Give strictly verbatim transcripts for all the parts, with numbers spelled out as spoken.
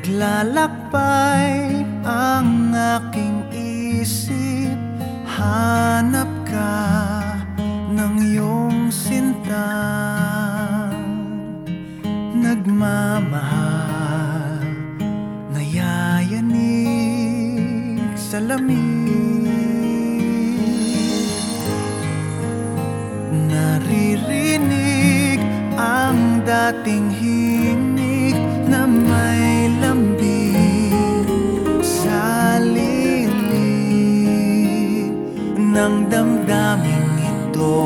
Naglalakbay ang aking isip, hanap ka ng iyong sinta. Nagmamahal, nayayanig sa lamig. Naririnig ang dating himig na may lambing sa lilim ng damdaming ito.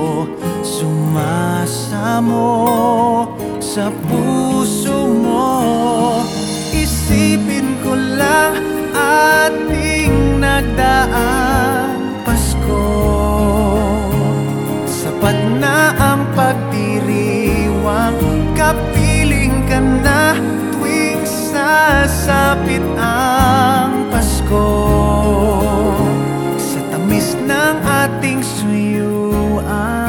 Sumasamo sa puso mo. Isipin ko lang ating nagdaang Pasko. Sapat na ang pagdiriwang, kapiling ka na tuwing sasapit ang Pasko. Sa tamis ng ating suyuan,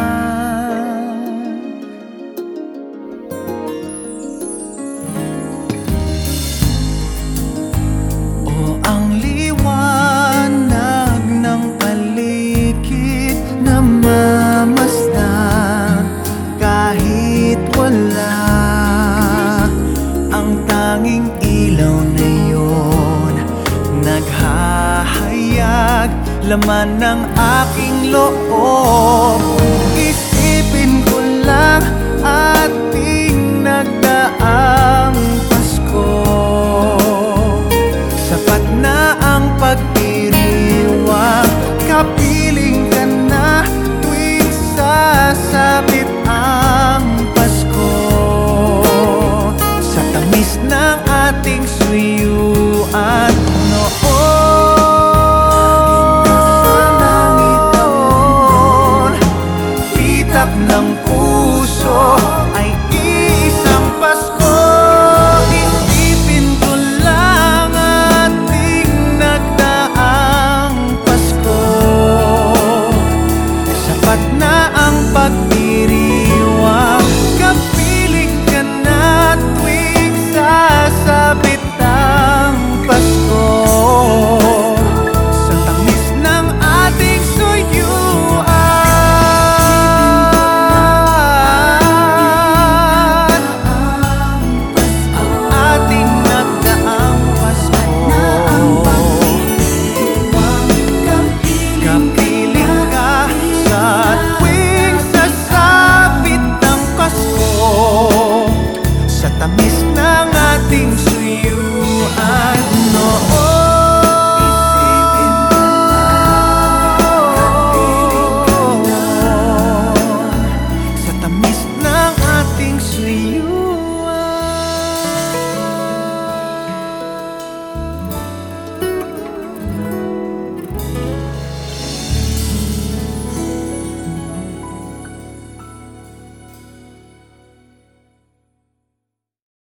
o ang liwanag ng paligid na mamasdan kahit wala ang tanging ilaw na yun. Naghahayag laman ng aking loob.